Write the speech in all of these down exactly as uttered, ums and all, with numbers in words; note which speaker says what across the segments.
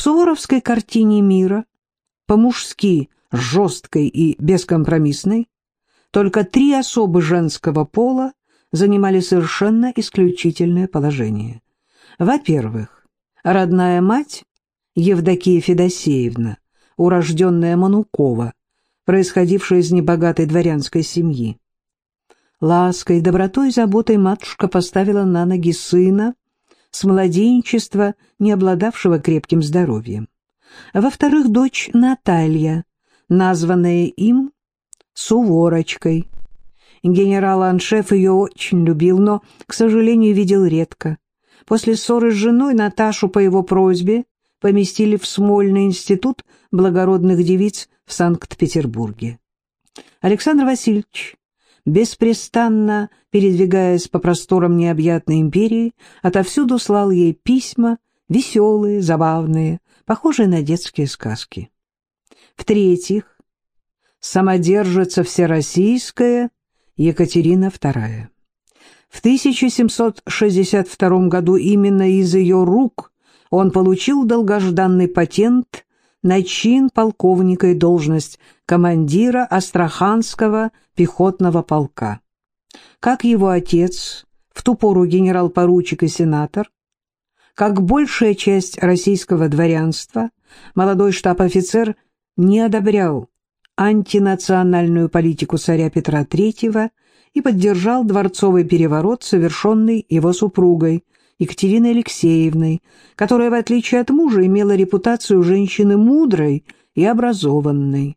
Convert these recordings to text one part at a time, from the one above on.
Speaker 1: суворовской картине мира, по-мужски жесткой и бескомпромиссной, только три особы женского пола занимали совершенно исключительное положение. Во-первых, родная мать Евдокия Федосеевна, урожденная Манукова, происходившая из небогатой дворянской семьи. Лаской, добротой и заботой матушка поставила на ноги сына, с младенчества не обладавшего крепким здоровьем. Во-вторых, дочь Наталья, названная им Суворочкой. Генерал-аншеф ее очень любил, но, к сожалению, видел редко. После ссоры с женой Наташу по его просьбе поместили в Смольный институт благородных девиц в Санкт-Петербурге. Александр Васильевич, беспрестанно передвигаясь по просторам необъятной империи, отовсюду слал ей письма, веселые, забавные, похожие на детские сказки. В-третьих, самодержица всероссийская Екатерина вторая. В тысяча семьсот шестьдесят втором году именно из ее рук он получил долгожданный патент на чин полковника и должность командира Астраханского пехотного полка. Как его отец, в ту пору генерал-поручик и сенатор, как большая часть российского дворянства, молодой штаб-офицер не одобрял антинациональную политику царя Петра Третьего и поддержал дворцовый переворот, совершенный его супругой Екатериной Алексеевной, которая, в отличие от мужа, имела репутацию женщины мудрой и образованной.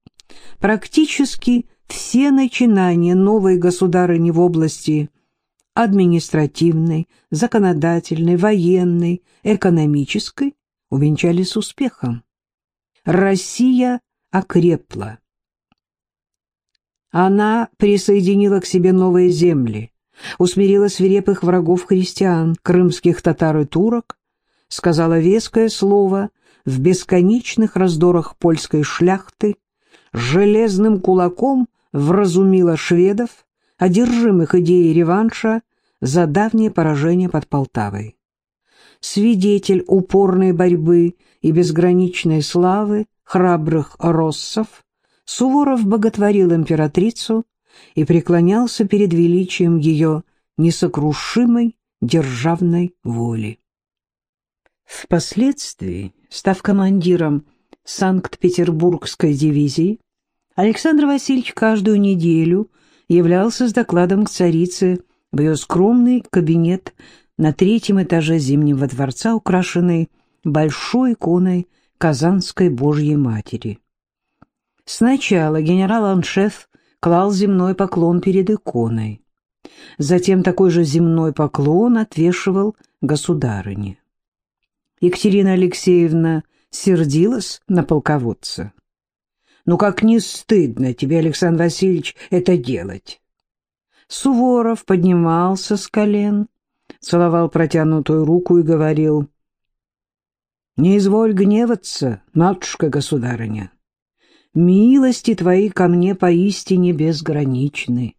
Speaker 1: Практически все начинания новой государыни в области административной, законодательной, военной, экономической увенчались успехом. Россия окрепла. Она присоединила к себе новые земли, усмирила свирепых врагов христиан, крымских татар и турок, сказала веское слово в бесконечных раздорах польской шляхты, железным кулаком вразумила шведов, одержимых идеей реванша за давнее поражение под Полтавой. Свидетель упорной борьбы и безграничной славы храбрых россов, Суворов боготворил императрицу и преклонялся перед величием ее несокрушимой державной воли. Впоследствии, став командиром Санкт-Петербургской дивизии, Александр Васильевич каждую неделю являлся с докладом к царице в ее скромный кабинет на третьем этаже Зимнего дворца, украшенный большой иконой Казанской Божьей Матери. Сначала генерал-аншеф клал земной поклон перед иконой. Затем такой же земной поклон отвешивал государыне. Екатерина Алексеевна сердилась на полководца. «Ну как не стыдно тебе, Александр Васильевич, это делать?» Суворов поднимался с колен, целовал протянутую руку и говорил: «Не изволь гневаться, матушка-государыня. Милости твои ко мне поистине безграничны».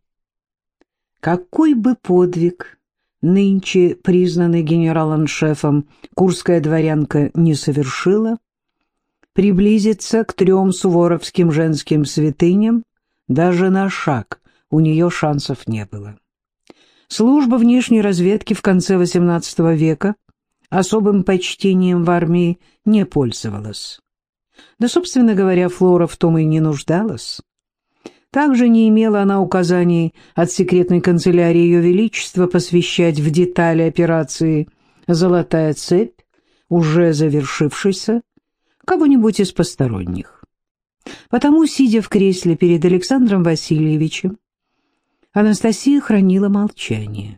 Speaker 1: Какой бы подвиг нынче признанный генерал-аншефом курская дворянка не совершила, приблизиться к трем суворовским женским святыням даже на шаг у нее шансов не было. Служба внешней разведки в конце восемнадцатого века особым почтением в армии не пользовалась. Да, собственно говоря, Флора в том и не нуждалась. Также не имела она указаний от секретной канцелярии Ее Величества посвящать в детали операции «Золотая цепь», уже завершившейся, кого-нибудь из посторонних. Потому, сидя в кресле перед Александром Васильевичем, Анастасия хранила молчание.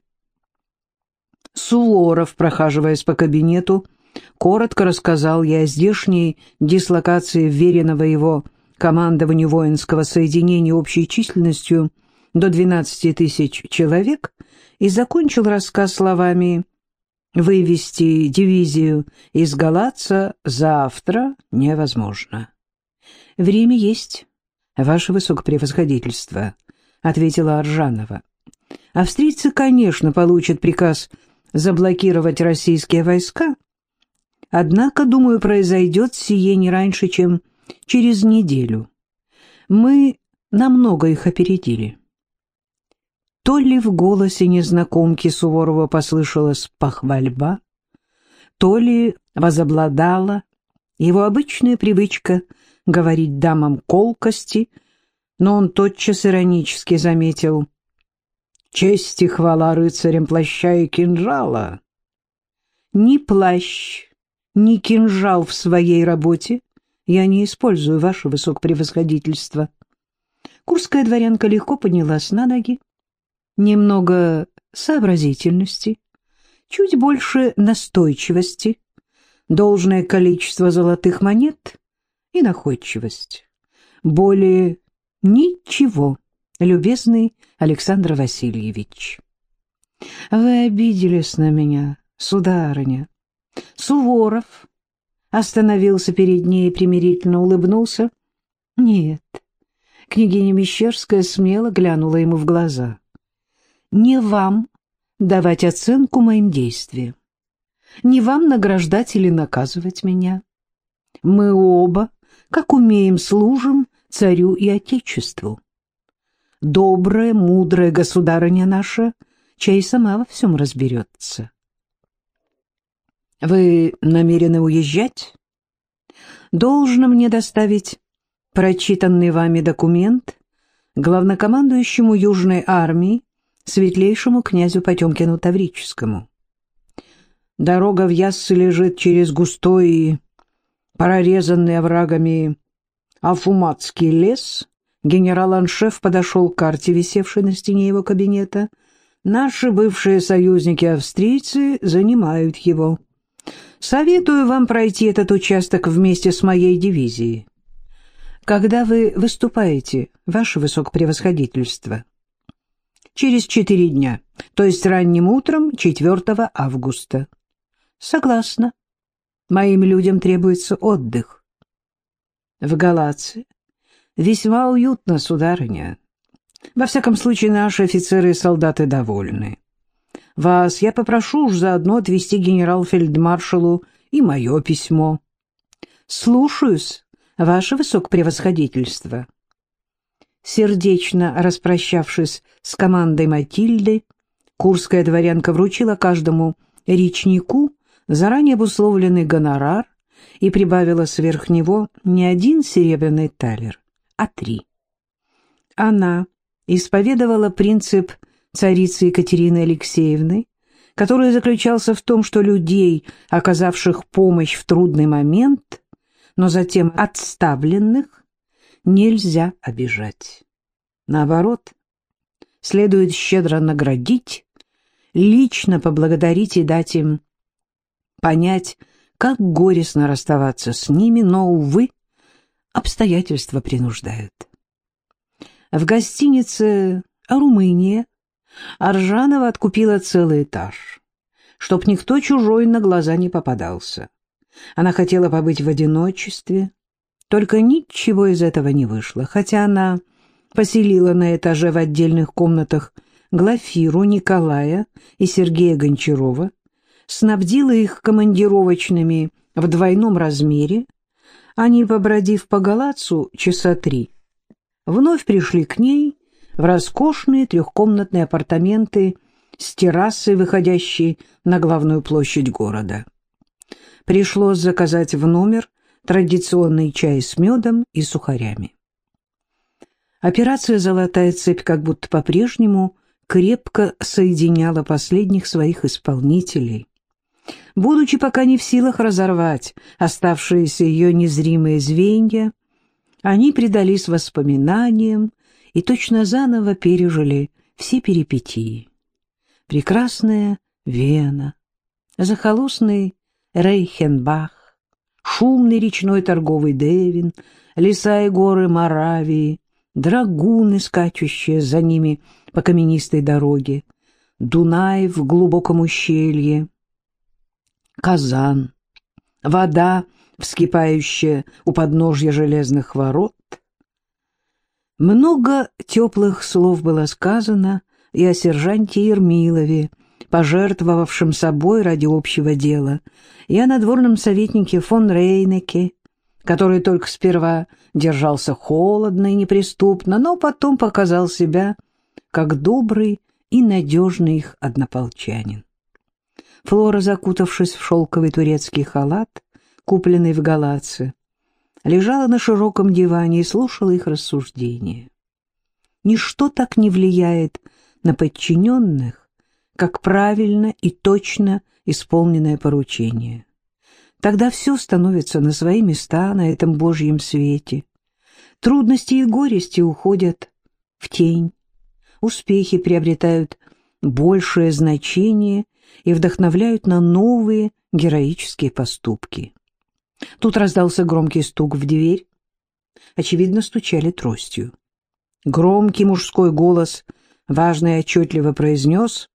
Speaker 1: Суворов, прохаживаясь по кабинету, коротко рассказал ей о здешней дислокации вверенного его командованию воинского соединения общей численностью до двенадцати тысяч человек и закончил рассказ словами: «Вывести дивизию из Галаца завтра невозможно». «Время есть, ваше высокопревосходительство», — ответила Аржанова. «Австрийцы, конечно, получат приказ заблокировать российские войска, Однако, думаю, произойдет сие не раньше, чем через неделю. Мы намного их опередили». То ли в голосе незнакомки Суворова послышалась похвальба, то ли возобладала его обычная привычка говорить дамам колкости, но он тотчас иронически заметил: «Честь и хвала рыцарям плаща и кинжала». Ни плащ, ни кинжал в своей работе я не использую, ваше высокопревосходительство. Курская дворянка легко поднялась на ноги. Немного сообразительности, чуть больше настойчивости, должное количество золотых монет и находчивость. Более ничего, любезный Александр Васильевич. Вы обиделись на меня, сударыня. Суворов остановился перед ней и примирительно улыбнулся. Нет, княгиня Мещерская смело глянула ему в глаза. Не вам давать оценку моим действиям, не вам награждать или наказывать меня. Мы оба, как умеем, служим царю и отечеству. Добрая, мудрая государыня наша, чай сама во всем разберется. Вы намерены уезжать? Должно мне доставить прочитанный вами документ главнокомандующему Южной армии, светлейшему князю Потемкину Таврическому. Дорога в Яссы лежит через густой и прорезанный оврагами Афуматский лес. Генерал-аншеф подошел к карте, висевшей на стене его кабинета. Наши бывшие союзники-австрийцы занимают его. Советую вам пройти этот участок вместе с моей дивизией. Когда вы выступаете, ваше высокопревосходительство? Через четыре дня, то есть ранним утром четвёртого августа. Согласна. Моим людям требуется отдых. В Галации весьма уютно, сударыня. Во всяком случае, наши офицеры и солдаты довольны. Вас я попрошу уж заодно отвезти генерал-фельдмаршалу и мое письмо. Слушаюсь, ваше высокопревосходительство. Сердечно распрощавшись с командой Матильды, курская дворянка вручила каждому речнику заранее обусловленный гонорар и прибавила сверх него не один серебряный талер, а три. Она исповедовала принцип царицы Екатерины Алексеевны, который заключался в том, что людей, оказавших помощь в трудный момент, но затем отставленных, нельзя обижать. Наоборот, следует щедро наградить, лично поблагодарить и дать им понять, как горестно расставаться с ними, но, увы, обстоятельства принуждают. В гостинице «Румыния» Аржанова откупила целый этаж, чтоб никто чужой на глаза не попадался. Она хотела побыть в одиночестве, только ничего из этого не вышло, хотя она поселила на этаже в отдельных комнатах Глафиру, Николая и Сергея Гончарова, снабдила их командировочными в двойном размере. Они, побродив по Галацу часа три, вновь пришли к ней в роскошные трехкомнатные апартаменты с террасой, выходящей на главную площадь города. Пришлось заказать в номер традиционный чай с медом и сухарями. Операция «Золотая цепь» как будто по-прежнему крепко соединяла последних своих исполнителей. Будучи пока не в силах разорвать оставшиеся ее незримые звенья, они предались воспоминаниям и точно заново пережили все перипетии. Прекрасная Вена, захолустный Рейхенбах, шумный речной торговый Девин, леса и горы Моравии, драгуны, скачущие за ними по каменистой дороге, Дунай в глубоком ущелье, Казан, вода, вскипающая у подножья железных ворот. Много теплых слов было сказано и о сержанте Ермилове, пожертвовавшем собой ради общего дела, и о надворном советнике фон Рейнеке, который только сперва держался холодно и неприступно, но потом показал себя как добрый и надежный их однополчанин. Флора, закутавшись в шелковый турецкий халат, купленный в Галаце, лежала на широком диване и слушала их рассуждения. Ничто так не влияет на подчиненных, как правильно и точно исполненное поручение. Тогда все становится на свои места на этом Божьем свете. Трудности и горести уходят в тень. Успехи приобретают большее значение и вдохновляют на новые героические поступки. Тут раздался громкий стук в дверь. Очевидно, стучали тростью. Громкий мужской голос важно и отчетливо произнес: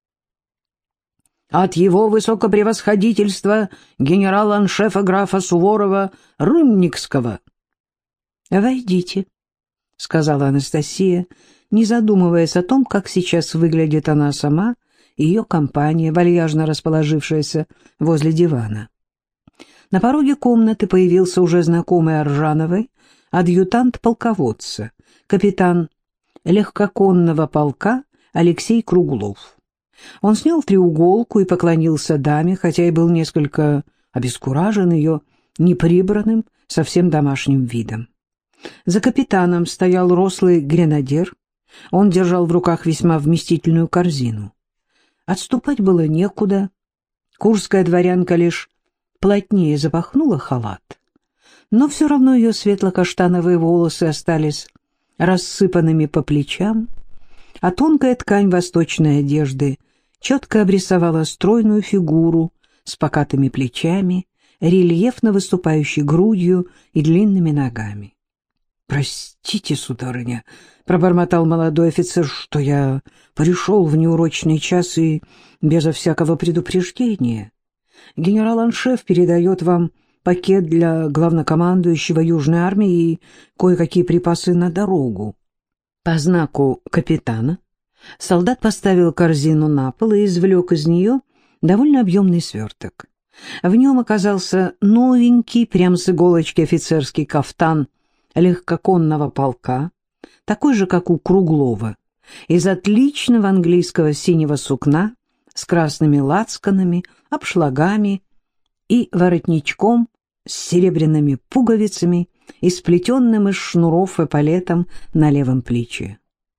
Speaker 1: «От его высокопревосходительства генерала-аншефа графа Суворова Рымникского». «Войдите», — сказала Анастасия, не задумываясь о том, как сейчас выглядит она сама и ее компания, вальяжно расположившаяся возле дивана. На пороге комнаты появился уже знакомый Аржановой адъютант полководца, капитан легкоконного полка Алексей Круглов. Он снял треуголку и поклонился даме, хотя и был несколько обескуражен ее неприбранным, совсем домашним видом. За капитаном стоял рослый гренадер. Он держал в руках весьма вместительную корзину. Отступать было некуда. Курская дворянка лишь плотнее запахнула халат, но все равно ее светло-каштановые волосы остались рассыпанными по плечам, а тонкая ткань восточной одежды четко обрисовала стройную фигуру с покатыми плечами, рельефно выступающей грудью и длинными ногами. «Простите, сударыня», — пробормотал молодой офицер, — «что я пришел в неурочный час и безо всякого предупреждения. Генерал-аншеф передает вам пакет для главнокомандующего Южной армии и кое-какие припасы на дорогу». По знаку капитана солдат поставил корзину на пол и извлек из нее довольно объемный сверток. В нем оказался новенький, прям с иголочки, офицерский кафтан легкоконного полка, такой же, как у Круглова, из отличного английского синего сукна с красными лацканами, обшлагами и воротничком с серебряными пуговицами и сплетенным из шнуров эполетом на левом плече.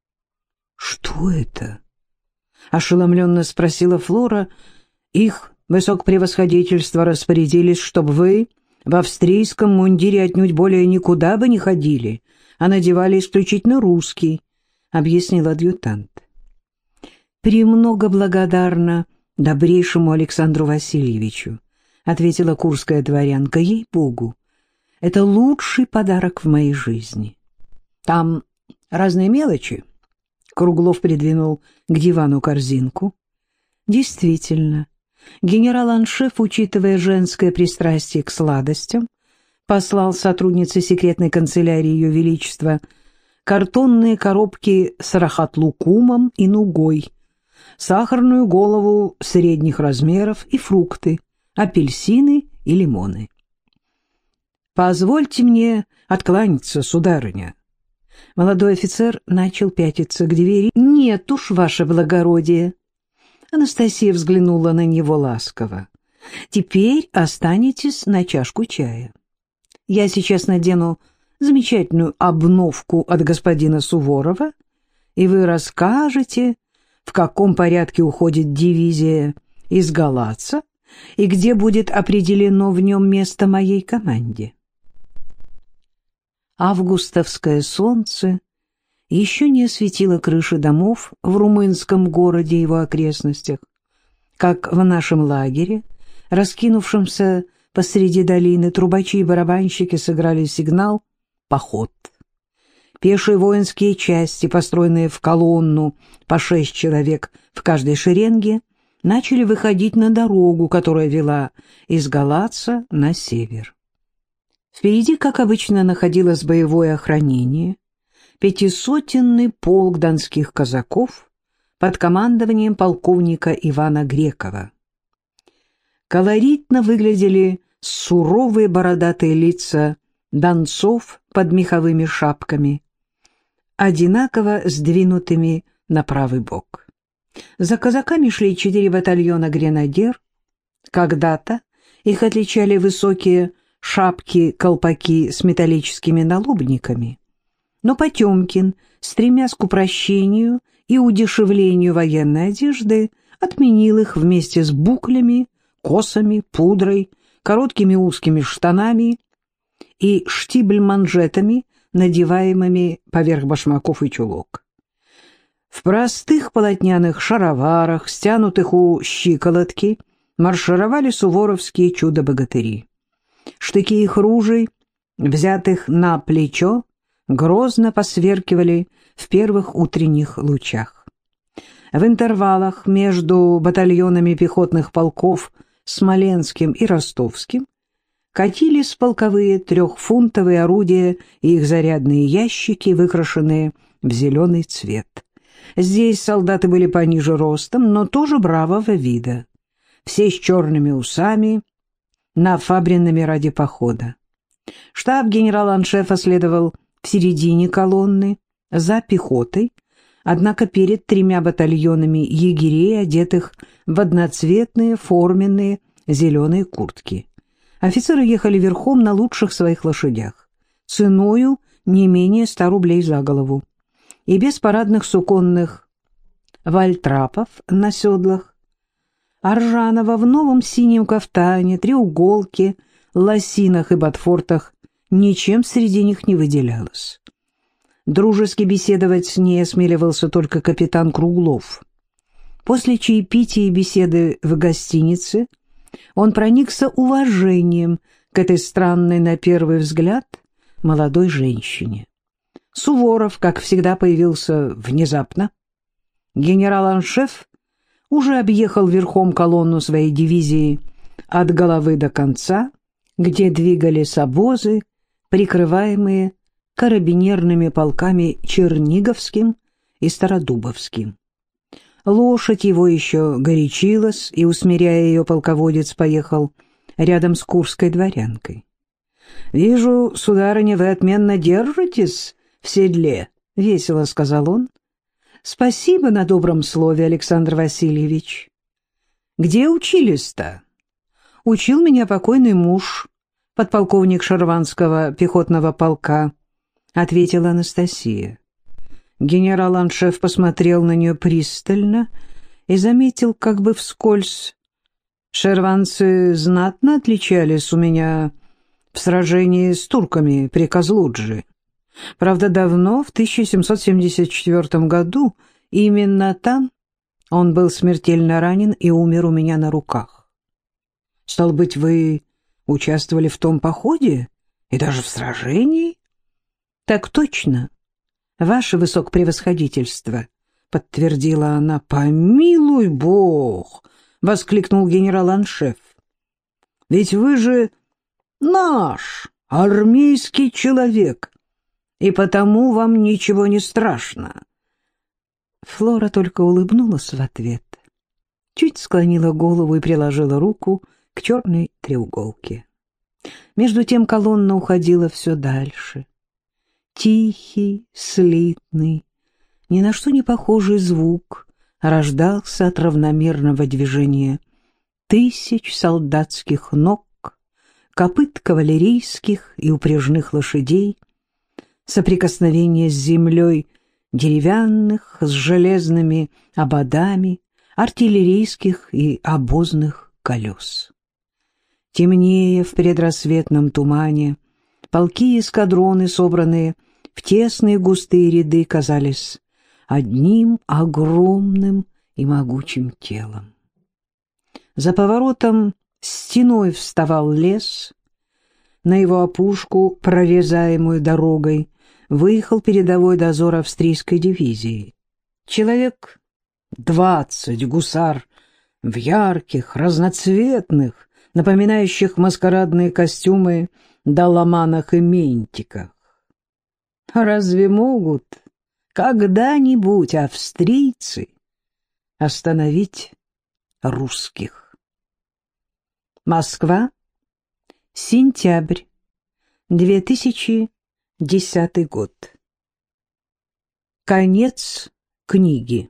Speaker 1: «Что это?» — ошеломленно спросила Флора. «Их высокопревосходительство распорядились, чтобы вы в австрийском мундире отнюдь более никуда бы не ходили, а надевали исключительно русский», — объяснил адъютант. «Премного благодарна добрейшему Александру Васильевичу», — ответила курская дворянка. «Ей-богу, это лучший подарок в моей жизни. Там разные мелочи». Круглов придвинул к дивану корзинку. Действительно, генерал-аншеф, учитывая женское пристрастие к сладостям, послал сотруднице секретной канцелярии Ее Величества картонные коробки с рахат-лукумом и нугой, сахарную голову средних размеров и фрукты, апельсины и лимоны. «Позвольте мне откланяться, сударыня». Молодой офицер начал пятиться к двери. «Нет уж, ваше благородие». Анастасия взглянула на него ласково. «Теперь останетесь на чашку чая. Я сейчас надену замечательную обновку от господина Суворова, и вы расскажете, в каком порядке уходит дивизия из Галаца и где будет определено в нем место моей команде». Августовское солнце еще не осветило крыши домов в румынском городе и его окрестностях, как в нашем лагере, раскинувшемся посреди долины, трубачи и барабанщики сыграли сигнал «Поход». Пешие воинские части, построенные в колонну по шесть человек в каждой шеренге, начали выходить на дорогу, которая вела из Галаца на север. Впереди, как обычно, находилось боевое охранение, пятисотенный полк донских казаков под командованием полковника Ивана Грекова. Колоритно выглядели суровые бородатые лица донцов под меховыми шапками, одинаково сдвинутыми на правый бок. За казаками шли четыре батальона гренадер. Когда-то их отличали высокие шапки-колпаки с металлическими налобниками. Но Потемкин, стремясь к упрощению и удешевлению военной одежды, отменил их вместе с буклями, косами, пудрой, короткими узкими штанами и штибль-манжетами, надеваемыми поверх башмаков и чулок. В простых полотняных шароварах, стянутых у щиколотки, маршировали суворовские чудо-богатыри. Штыки их ружей, взятых на плечо, грозно посверкивали в первых утренних лучах. В интервалах между батальонами пехотных полков Смоленским и Ростовским катились полковые трехфунтовые орудия и их зарядные ящики, выкрашенные в зеленый цвет. Здесь солдаты были пониже ростом, но тоже бравого вида, все с черными усами, нафабренными ради похода. Штаб генерал-аншефа следовал в середине колонны, за пехотой, однако перед тремя батальонами егерей, одетых в одноцветные форменные зеленые куртки. Офицеры ехали верхом на лучших своих лошадях, ценою не менее ста рублей за голову, и без парадных суконных вальтрапов на седлах. Аржанова в новом синем кафтане, треуголке, лосинах и ботфортах ничем среди них не выделялась. Дружески беседовать с ней осмеливался только капитан Круглов. После чаепития и беседы в гостинице он проникся уважением к этой странной на первый взгляд молодой женщине. Суворов, как всегда, появился внезапно. Генерал-аншеф уже объехал верхом колонну своей дивизии от головы до конца, где двигались обозы, прикрываемые карабинерными полками Черниговским и Стародубовским. Лошадь его еще горячилась, и, усмиряя ее, полководец поехал рядом с курской дворянкой. — Вижу, сударыня, вы отменно держитесь в седле, — весело сказал он. — Спасибо на добром слове, Александр Васильевич. — Где учились-то? — Учил меня покойный муж, подполковник Шарванского пехотного полка, — ответила Анастасия. Генерал-аншеф посмотрел на нее пристально и заметил как бы вскользь: «Шерванцы знатно отличались у меня в сражении с турками при Козлуджи. Правда, давно, в тысяча семьсот семьдесят четвёртом году, именно там он был смертельно ранен и умер у меня на руках». «Стало быть, вы участвовали в том походе и даже в сражении?» «Так точно, ваше высокопревосходительство», — подтвердила она. «Помилуй Бог!» — воскликнул генерал-аншеф. «Ведь вы же наш армейский человек, и потому вам ничего не страшно». Флора только улыбнулась в ответ, чуть склонила голову и приложила руку к черной треуголке. Между тем колонна уходила все дальше. Тихий, слитный, ни на что не похожий звук рождался от равномерного движения тысяч солдатских ног, копыт кавалерийских и упряжных лошадей, соприкосновение с землей деревянных с железными ободами, артиллерийских и обозных колес. Темнее в предрассветном тумане полки и эскадроны, собранные в тесные густые ряды, казались одним огромным и могучим телом. За поворотом стеной вставал лес. На его опушку, прорезаемую дорогой, выехал передовой дозор австрийской дивизии. Человек двадцать гусар в ярких, разноцветных, напоминающих маскарадные костюмы, доломанах и ментиках. Разве могут когда-нибудь австрийцы остановить русских. Москва, сентябрь, две тысячи десятый год. Конец книги.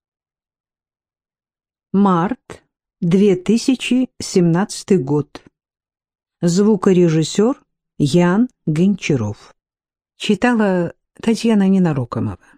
Speaker 1: Март, две тысячи семнадцатый год. Звукорежиссер Ян Гончаров. Читала Татьяна Ненарокомова.